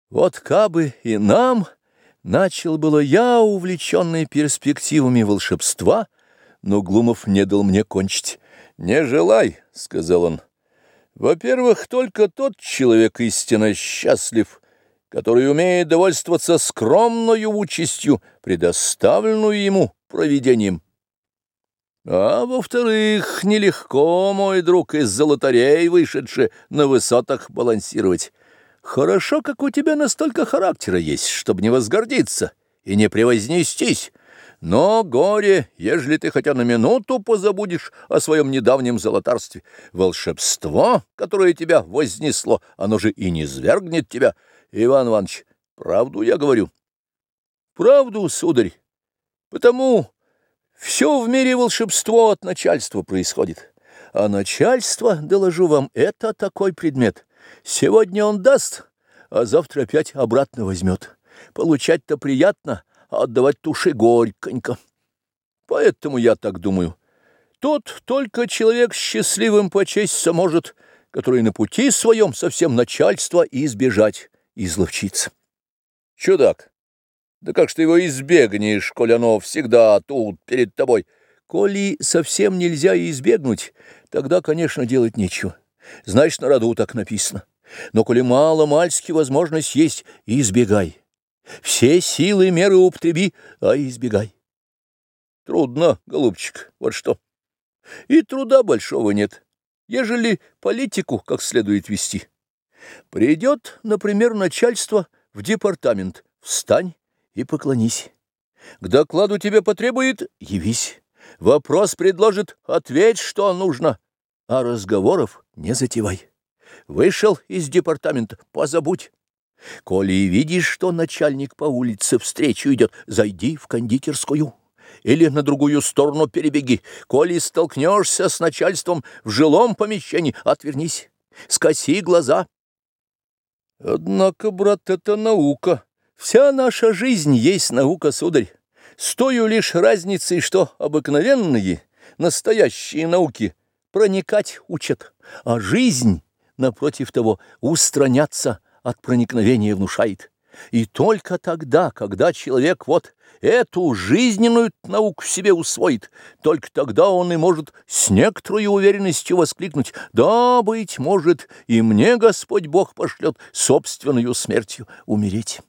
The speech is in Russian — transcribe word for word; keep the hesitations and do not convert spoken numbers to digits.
Вот кабы и нам, начал было я, увлеченный перспективами волшебства, но Глумов не дал мне кончить. «Не желай», — сказал он. «Во-первых, только тот человек истинно счастлив, который умеет довольствоваться скромною участью, предоставленную ему провидением. А во-вторых, нелегко, мой друг, из золотарей вышедший на высотах балансировать. Хорошо, как у тебя настолько характера есть, чтобы не возгордиться и не превознестись. Но горе, ежели ты хотя на минуту позабудешь о своем недавнем золотарстве. Волшебство, которое тебя вознесло, оно же и не свергнет тебя. Иван Иванович, правду я говорю». «Правду, сударь, потому все в мире волшебство от начальства происходит. А начальство, доложу вам, это такой предмет. Сегодня он даст, а завтра опять обратно возьмет. Получать-то приятно, а отдавать туши горьконько. Поэтому я так думаю. Тот только человек счастливым почесться может, который на пути своем совсем начальства избежать, изловчиться. Чудак, да как ж ты его избегнешь, коль оно всегда тут перед тобой? Коли совсем нельзя избегнуть, тогда, конечно, делать нечего. Значит, на роду так написано. Но коли мало-мальски возможность есть, избегай. Все силы меры употреби, а избегай. Трудно, голубчик, вот что. И труда большого нет, ежели политику как следует вести. Придет, например, начальство в департамент, встань и поклонись. К докладу тебе потребует — явись. Вопрос предложит — ответь, что нужно. А разговоров не затевай. Вышел из департамента — позабудь. Коли видишь, что начальник по улице встречу идет, зайди в кондитерскую или на другую сторону перебеги. Коли столкнешься с начальством в жилом помещении, отвернись, скоси глаза. Однако, брат, это наука. Вся наша жизнь есть наука, сударь. С тою лишь разницей, что обыкновенные, настоящие науки проникать учат, а жизнь, напротив того, устраняться от проникновения внушает. И только тогда, когда человек вот эту жизненную науку в себе усвоит, только тогда он и может с некоторой уверенностью воскликнуть: «Да, быть может, и мне Господь Бог пошлет собственную смертью умереть».